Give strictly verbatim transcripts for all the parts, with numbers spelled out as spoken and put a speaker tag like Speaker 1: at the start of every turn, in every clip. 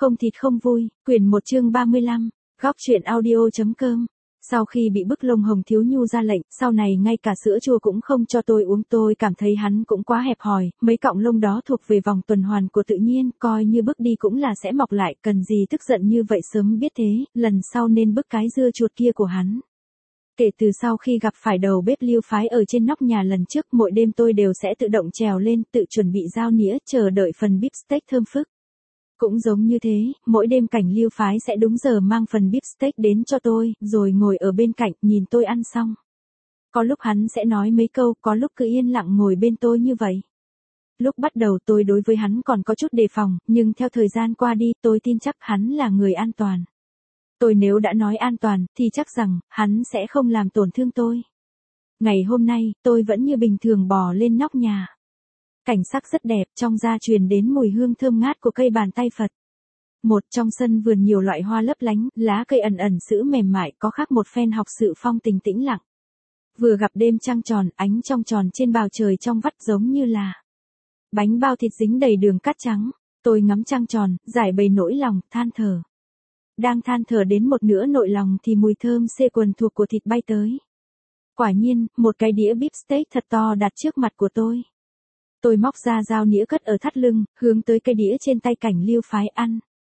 Speaker 1: Không thịt không vui, quyển một chương ba mươi lăm, góc truyện audio.com. Sau khi bị bức Lông Hồng Thiếu Nhu ra lệnh, sau này ngay cả sữa chua cũng không cho tôi uống, tôi cảm thấy hắn cũng quá hẹp hòi, mấy cọng lông đó thuộc về vòng tuần hoàn của tự nhiên, coi như bức đi cũng là sẽ mọc lại, cần gì tức giận như vậy, sớm biết thế, lần sau nên bức cái dưa chuột kia của hắn. Kể từ sau khi gặp phải đầu bếp Lưu Phái ở trên nóc nhà lần trước, mỗi đêm tôi đều sẽ tự động trèo lên, tự chuẩn bị dao nĩa, chờ đợi phần bíp steak thơm phức. Cũng giống như thế, mỗi đêm Cảnh Lưu Phái sẽ đúng giờ mang phần bíp steak đến cho tôi, rồi ngồi ở bên cạnh, nhìn tôi ăn xong. Có lúc hắn sẽ nói mấy câu, có lúc cứ yên lặng ngồi bên tôi như vậy. Lúc bắt đầu tôi đối với hắn còn có chút đề phòng, nhưng theo thời gian qua đi, tôi tin chắc hắn là người an toàn. Tôi nếu đã nói an toàn, thì chắc rằng, hắn sẽ không làm tổn thương tôi. Ngày hôm nay, tôi vẫn như bình thường bò lên nóc nhà. Cảnh sắc rất đẹp, trong gia truyền đến mùi hương thơm ngát của cây bàn tay Phật. Một trong sân vườn nhiều loại hoa lấp lánh, lá cây ẩn ẩn sữa mềm mại, có khác một phen học sự phong tình tĩnh lặng. Vừa gặp đêm trăng tròn, ánh trong tròn trên bầu trời trong vắt giống như là bánh bao thịt dính đầy đường cát trắng. Tôi ngắm trăng tròn, giải bày nỗi lòng, than thở. Đang than thở đến một nửa nội lòng thì mùi thơm xê quần thuộc của thịt bay tới. Quả nhiên, một cái đĩa beef steak thật to đặt trước mặt của tôi. Tôi móc ra dao nĩa cất ở thắt lưng, hướng tới cái đĩa trên tay Cảnh Lưu Phái ăn.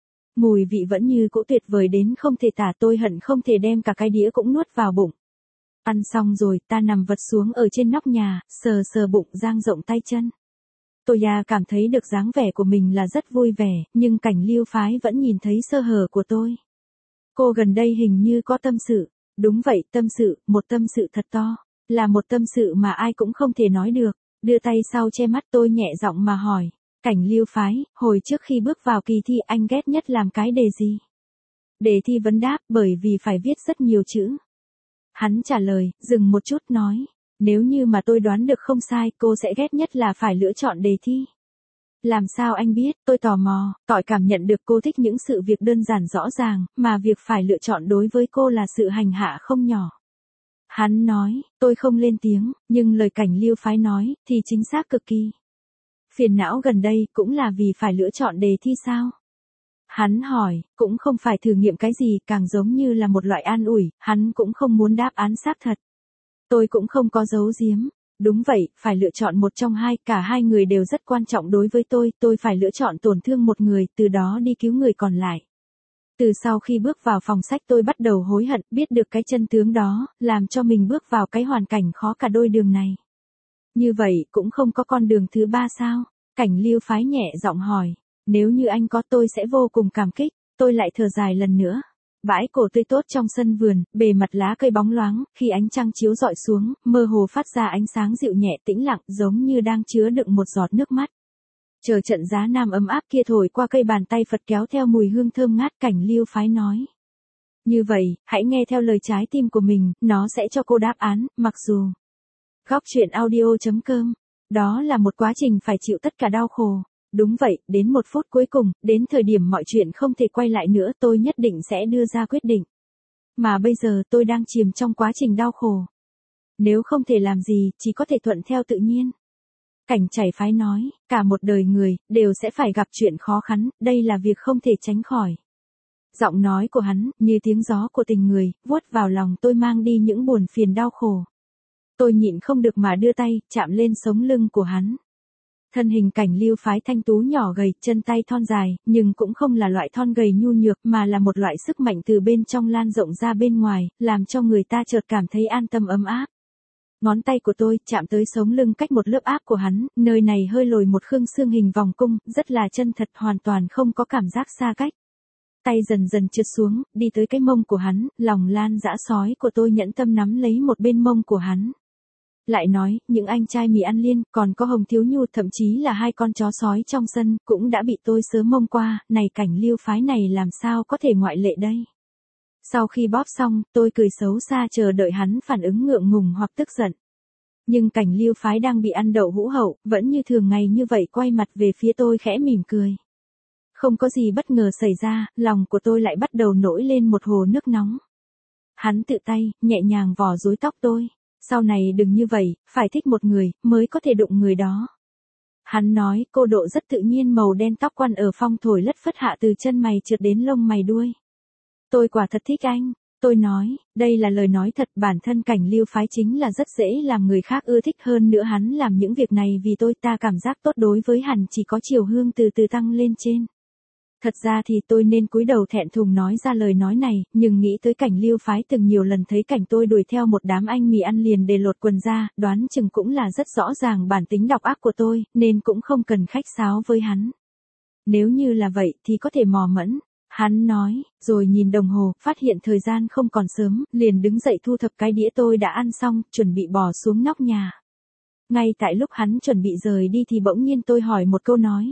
Speaker 1: Mùi vị vẫn như cũ tuyệt vời đến không thể tả, tôi hận không thể đem cả cái đĩa cũng nuốt vào bụng. Ăn xong rồi, ta nằm vật xuống ở trên nóc nhà, sờ sờ bụng, dang rộng tay chân. Tôi ya cảm thấy được dáng vẻ của mình là rất vui vẻ, nhưng Cảnh Lưu Phái vẫn nhìn thấy sơ hở của tôi. Cô gần đây hình như có tâm sự. Đúng vậy, tâm sự, một tâm sự thật to. Là một tâm sự mà ai cũng không thể nói được. Đưa tay sau che mắt, tôi nhẹ giọng mà hỏi. Cảnh Lưu Phái, hồi trước khi bước vào kỳ thi anh ghét nhất làm cái đề gì? Đề thi vấn đáp, bởi vì phải viết rất nhiều chữ. Hắn trả lời, dừng một chút nói. Nếu như mà tôi đoán được không sai, cô sẽ ghét nhất là phải lựa chọn đề thi. Làm sao anh biết? Tôi tò mò, tỏi cảm nhận được cô thích những sự việc đơn giản rõ ràng, mà việc phải lựa chọn đối với cô là sự hành hạ không nhỏ. Hắn nói, tôi không lên tiếng, nhưng lời Cảnh Lưu Phái nói, thì chính xác cực kỳ. Phiền não gần đây, cũng là vì phải lựa chọn đề thi sao? Hắn hỏi, cũng không phải thử nghiệm cái gì, càng giống như là một loại an ủi, hắn cũng không muốn đáp án xác thật. Tôi cũng không có giấu giếm. Đúng vậy, phải lựa chọn một trong hai, cả hai người đều rất quan trọng đối với tôi, tôi phải lựa chọn tổn thương một người, từ đó đi cứu người còn lại. Từ sau khi bước vào phòng sách tôi bắt đầu hối hận, biết được cái chân tướng đó, làm cho mình bước vào cái hoàn cảnh khó cả đôi đường này. Như vậy, cũng không có con đường thứ ba sao? Cảnh Lưu Phái nhẹ giọng hỏi, nếu như anh có tôi sẽ vô cùng cảm kích, tôi lại thở dài lần nữa. Bãi cỏ tươi tốt trong sân vườn, bề mặt lá cây bóng loáng, khi ánh trăng chiếu rọi xuống, mơ hồ phát ra ánh sáng dịu nhẹ tĩnh lặng, giống như đang chứa đựng một giọt nước mắt. Chờ trận giá nam ấm áp kia thổi qua, cây bàn tay Phật kéo theo mùi hương thơm ngát. Cảnh Lưu Phái nói. Như vậy, hãy nghe theo lời trái tim của mình, nó sẽ cho cô đáp án, mặc dù. Góc truyện audio.com. Đó là một quá trình phải chịu tất cả đau khổ. Đúng vậy, đến một phút cuối cùng, đến thời điểm mọi chuyện không thể quay lại nữa, tôi nhất định sẽ đưa ra quyết định. Mà bây giờ tôi đang chìm trong quá trình đau khổ. Nếu không thể làm gì, chỉ có thể thuận theo tự nhiên. Cảnh Chảy Phái nói, cả một đời người, đều sẽ phải gặp chuyện khó khăn, đây là việc không thể tránh khỏi. Giọng nói của hắn, như tiếng gió của tình người, vuốt vào lòng tôi, mang đi những buồn phiền đau khổ. Tôi nhịn không được mà đưa tay, chạm lên sống lưng của hắn. Thân hình Cảnh Lưu Phái thanh tú nhỏ gầy, chân tay thon dài, nhưng cũng không là loại thon gầy nhu nhược, mà là một loại sức mạnh từ bên trong lan rộng ra bên ngoài, làm cho người ta chợt cảm thấy an tâm ấm áp. Ngón tay của tôi chạm tới sống lưng cách một lớp áp của hắn, nơi này hơi lồi một khương xương hình vòng cung, rất là chân thật, hoàn toàn không có cảm giác xa cách. Tay dần dần trượt xuống, đi tới cái mông của hắn, lòng lan dã sói của tôi nhẫn tâm nắm lấy một bên mông của hắn. Lại nói, những anh trai Mì Ăn Liên, còn có Hồng Thiếu Nhu, thậm chí là hai con chó sói trong sân, cũng đã bị tôi sớm mông qua, này Cảnh Lưu Phái này làm sao có thể ngoại lệ đây. Sau khi bóp xong, tôi cười xấu xa chờ đợi hắn phản ứng ngượng ngùng hoặc tức giận. Nhưng Cảnh Lưu Phái đang bị ăn đậu hũ hậu, vẫn như thường ngày như vậy, quay mặt về phía tôi khẽ mỉm cười. Không có gì bất ngờ xảy ra, lòng của tôi lại bắt đầu nổi lên một hồ nước nóng. Hắn tự tay, nhẹ nhàng vò rối tóc tôi. Sau này đừng như vậy, phải thích một người, mới có thể đụng người đó. Hắn nói, cô độ rất tự nhiên, màu đen tóc quăn ở phong thổi lất phất hạ từ chân mày trượt đến lông mày đuôi. Tôi quả thật thích anh. Tôi nói, đây là lời nói thật, bản thân Cảnh Lưu phái chính là rất dễ làm người khác ưa thích, hơn nữa hắn làm những việc này vì tôi, ta cảm giác tốt đối với hắn chỉ có chiều hương từ từ tăng lên trên. Thật ra thì tôi nên cúi đầu thẹn thùng nói ra lời nói này, nhưng nghĩ tới Cảnh Lưu phái từng nhiều lần thấy cảnh tôi đuổi theo một đám anh mì ăn liền để lột quần ra, đoán chừng cũng là rất rõ ràng bản tính độc ác của tôi, nên cũng không cần khách sáo với hắn. Nếu như là vậy thì có thể mò mẫm. Hắn nói, rồi nhìn đồng hồ, phát hiện thời gian không còn sớm, liền đứng dậy thu thập cái đĩa tôi đã ăn xong, chuẩn bị bỏ xuống nóc nhà. Ngay tại lúc hắn chuẩn bị rời đi thì bỗng nhiên tôi hỏi một câu nói.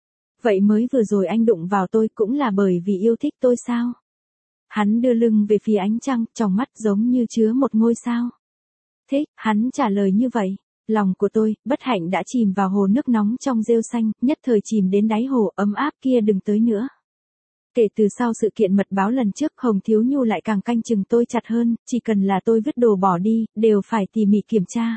Speaker 1: Vậy mới vừa rồi anh đụng vào tôi cũng là bởi vì yêu thích tôi sao? Hắn đưa lưng về phía ánh trăng, trong mắt giống như chứa một ngôi sao. Thích, hắn trả lời như vậy. Lòng của tôi, bất hạnh đã chìm vào hồ nước nóng trong rêu xanh, nhất thời chìm đến đáy hồ ấm áp kia đừng tới nữa. Kể từ sau sự kiện mật báo lần trước, Hồng Thiếu Nhu lại càng canh chừng tôi chặt hơn, chỉ cần là tôi vứt đồ bỏ đi, đều phải tỉ mỉ kiểm tra.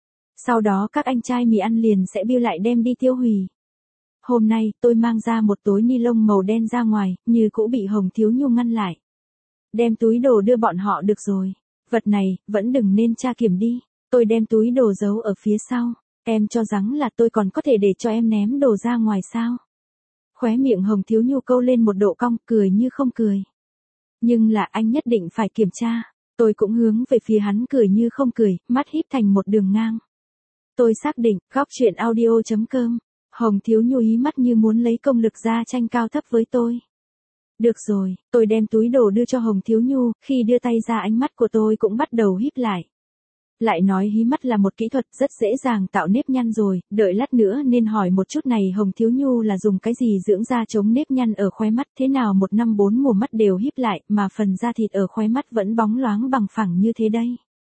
Speaker 1: Sau đó các anh trai mì ăn liền sẽ bill lại đem đi tiêu hủy. Hôm nay, tôi mang ra một túi ni lông màu đen ra ngoài, như cũ bị Hồng Thiếu Nhu ngăn lại. Đem túi đồ đưa bọn họ được rồi. Vật này, vẫn đừng nên tra kiểm đi. Tôi đem túi đồ giấu ở phía sau. Em cho rằng là tôi còn có thể để cho em ném đồ ra ngoài sao? Khóe miệng Hồng Thiếu Nhu câu lên một độ cong, cười như không cười. Nhưng là anh nhất định phải kiểm tra. Tôi cũng hướng về phía hắn cười như không cười, mắt híp thành một đường ngang. Tôi xác định, góc chuyện audio chấm com. Hồng Thiếu Nhu hí mắt như muốn lấy công lực ra tranh cao thấp với tôi. Được rồi, tôi đem túi đồ đưa cho Hồng Thiếu Nhu, khi đưa tay ra ánh mắt của tôi cũng bắt đầu híp lại. Lại nói hí mắt là một kỹ thuật rất dễ dàng tạo nếp nhăn rồi, đợi lát nữa nên hỏi một chút này Hồng Thiếu Nhu là dùng cái gì dưỡng da chống nếp nhăn ở khóe mắt, thế nào một năm bốn mùa mắt đều híp lại mà phần da thịt ở khóe mắt vẫn bóng loáng bằng phẳng như thế đây.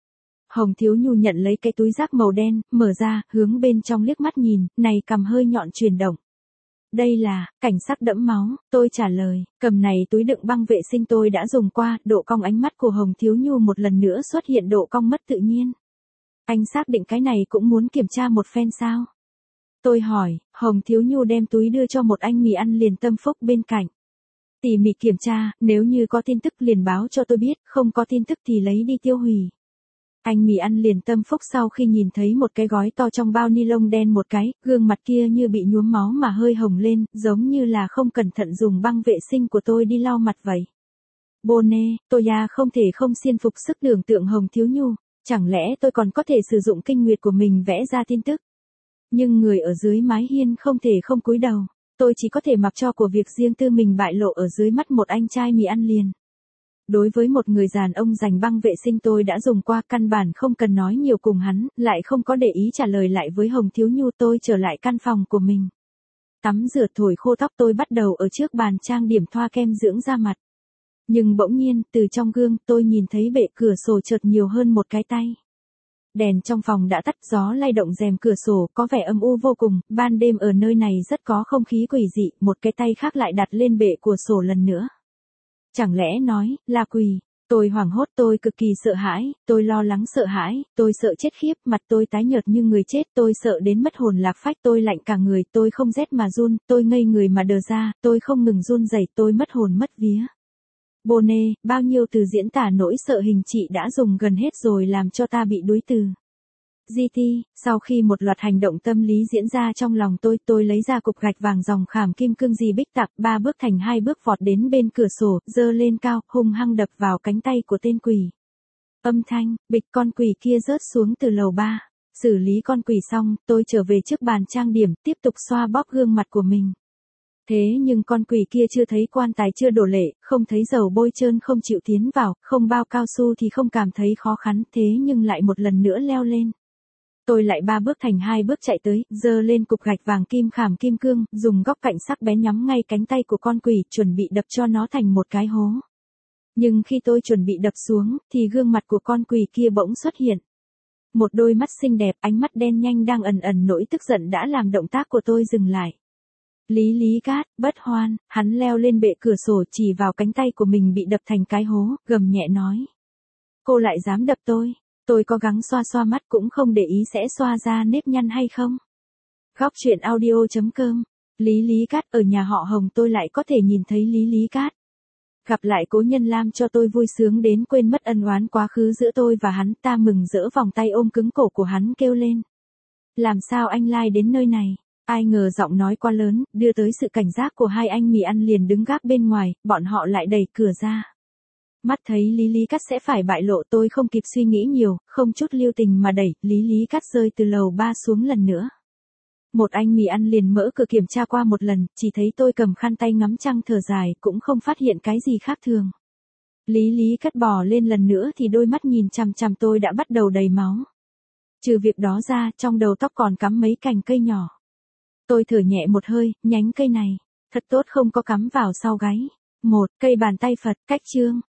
Speaker 1: Hồng Thiếu Nhu nhận lấy cái túi rác màu đen, mở ra, hướng bên trong liếc mắt nhìn, này cầm hơi nhọn chuyển động. Đây là, cảnh sắc đẫm máu, tôi trả lời, cầm này túi đựng băng vệ sinh tôi đã dùng qua, độ cong ánh mắt của Hồng Thiếu Nhu một lần nữa xuất hiện độ cong mất tự nhiên. Anh xác định cái này cũng muốn kiểm tra một phen sao? Tôi hỏi, Hồng Thiếu Nhu đem túi đưa cho một anh mì ăn liền Tâm Phúc bên cạnh. Tỉ mỉ kiểm tra, nếu như có tin tức liền báo cho tôi biết, không có tin tức thì lấy đi tiêu hủy. Anh mì ăn liền Tâm Phúc sau khi nhìn thấy một cái gói to trong bao ni lông đen một cái, gương mặt kia như bị nhuốm máu mà hơi hồng lên, giống như là không cẩn thận dùng băng vệ sinh của tôi đi lau mặt vậy. Bone, tôi à không thể không xiên phục sức tưởng tượng Hồng Thiếu Nhu, chẳng lẽ tôi còn có thể sử dụng kinh nguyệt của mình vẽ ra tin tức. Nhưng người ở dưới mái hiên không thể không cúi đầu, tôi chỉ có thể mặc cho của việc riêng tư mình bại lộ ở dưới mắt một anh trai mì ăn liền. Đối với một người đàn ông dành băng vệ sinh tôi đã dùng qua, căn bản không cần nói nhiều cùng hắn, lại không có để ý trả lời lại với Hồng Thiếu Nhu. Tôi trở lại căn phòng của mình. Tắm rửa thổi khô tóc, tôi bắt đầu ở trước bàn trang điểm thoa kem dưỡng da mặt. Nhưng bỗng nhiên, từ trong gương, tôi nhìn thấy bệ cửa sổ chợt nhiều hơn một cái tay. Đèn trong phòng đã tắt, gió lay động rèm cửa sổ, có vẻ âm u vô cùng, ban đêm ở nơi này rất có không khí quỷ dị, một cái tay khác lại đặt lên bệ cửa sổ lần nữa. Chẳng lẽ nói, là quỷ? Tôi hoảng hốt, tôi cực kỳ sợ hãi, tôi lo lắng sợ hãi, tôi sợ chết khiếp, mặt tôi tái nhợt như người chết, tôi sợ đến mất hồn lạc phách, tôi lạnh cả người, tôi không rét mà run, tôi ngây người mà đờ ra, tôi không ngừng run rẩy, tôi mất hồn mất vía. Bone, bao nhiêu từ diễn tả nỗi sợ hình chị đã dùng gần hết rồi làm cho ta bị đuối từ. giê tê, sau khi một loạt hành động tâm lý diễn ra trong lòng tôi, tôi lấy ra cục gạch vàng dòng khảm kim cương gì bích tặc, ba bước thành hai bước vọt đến bên cửa sổ, giơ lên cao, hung hăng đập vào cánh tay của tên quỷ. Âm thanh, bịch, con quỷ kia rớt xuống từ lầu ba. Xử lý con quỷ xong, tôi trở về trước bàn trang điểm, tiếp tục xoa bóp gương mặt của mình. Thế nhưng con quỷ kia chưa thấy quan tài chưa đổ lệ, không thấy dầu bôi trơn không chịu tiến vào, không bao cao su thì không cảm thấy khó khăn, thế nhưng lại một lần nữa leo lên. Tôi lại ba bước thành hai bước chạy tới, giơ lên cục gạch vàng kim khảm kim cương, dùng góc cạnh sắc bén nhắm ngay cánh tay của con quỷ, chuẩn bị đập cho nó thành một cái hố. Nhưng khi tôi chuẩn bị đập xuống, thì gương mặt của con quỷ kia bỗng xuất hiện. Một đôi mắt xinh đẹp, ánh mắt đen nhanh đang ẩn ẩn nỗi tức giận đã làm động tác của tôi dừng lại. Lý Lý Cát, bất hoan, hắn leo lên bệ cửa sổ chỉ vào cánh tay của mình bị đập thành cái hố, gầm nhẹ nói. Cô lại dám đập tôi. Tôi có gắng xoa xoa mắt cũng không để ý sẽ xoa ra nếp nhăn hay không. Góc chuyện audio chấm com. Lý Lý Cát, ở nhà họ Hồng tôi lại có thể nhìn thấy Lý Lý Cát. Gặp lại cố nhân Lam cho tôi vui sướng đến quên mất ân oán quá khứ giữa tôi và hắn, ta mừng rỡ vòng tay ôm cứng cổ của hắn kêu lên. Làm sao anh lai đến nơi này? Ai ngờ giọng nói quá lớn, đưa tới sự cảnh giác của hai anh mì ăn liền đứng gác bên ngoài, bọn họ lại đẩy cửa ra. Mắt thấy Lý Lý Cát sẽ phải bại lộ, tôi không kịp suy nghĩ nhiều, không chút lưu tình mà đẩy Lý Lý Cát rơi từ lầu ba xuống lần nữa. Một anh mì ăn liền mở cửa kiểm tra qua một lần, chỉ thấy tôi cầm khăn tay ngắm trăng thở dài, cũng không phát hiện cái gì khác thường. Lý Lý Cát bò lên lần nữa thì đôi mắt nhìn chằm chằm tôi đã bắt đầu đầy máu. Trừ việc đó ra, trong đầu tóc còn cắm mấy cành cây nhỏ. Tôi thở nhẹ một hơi, nhánh cây này, thật tốt không có cắm vào sau gáy. Một, cây bàn tay Phật, cách chương.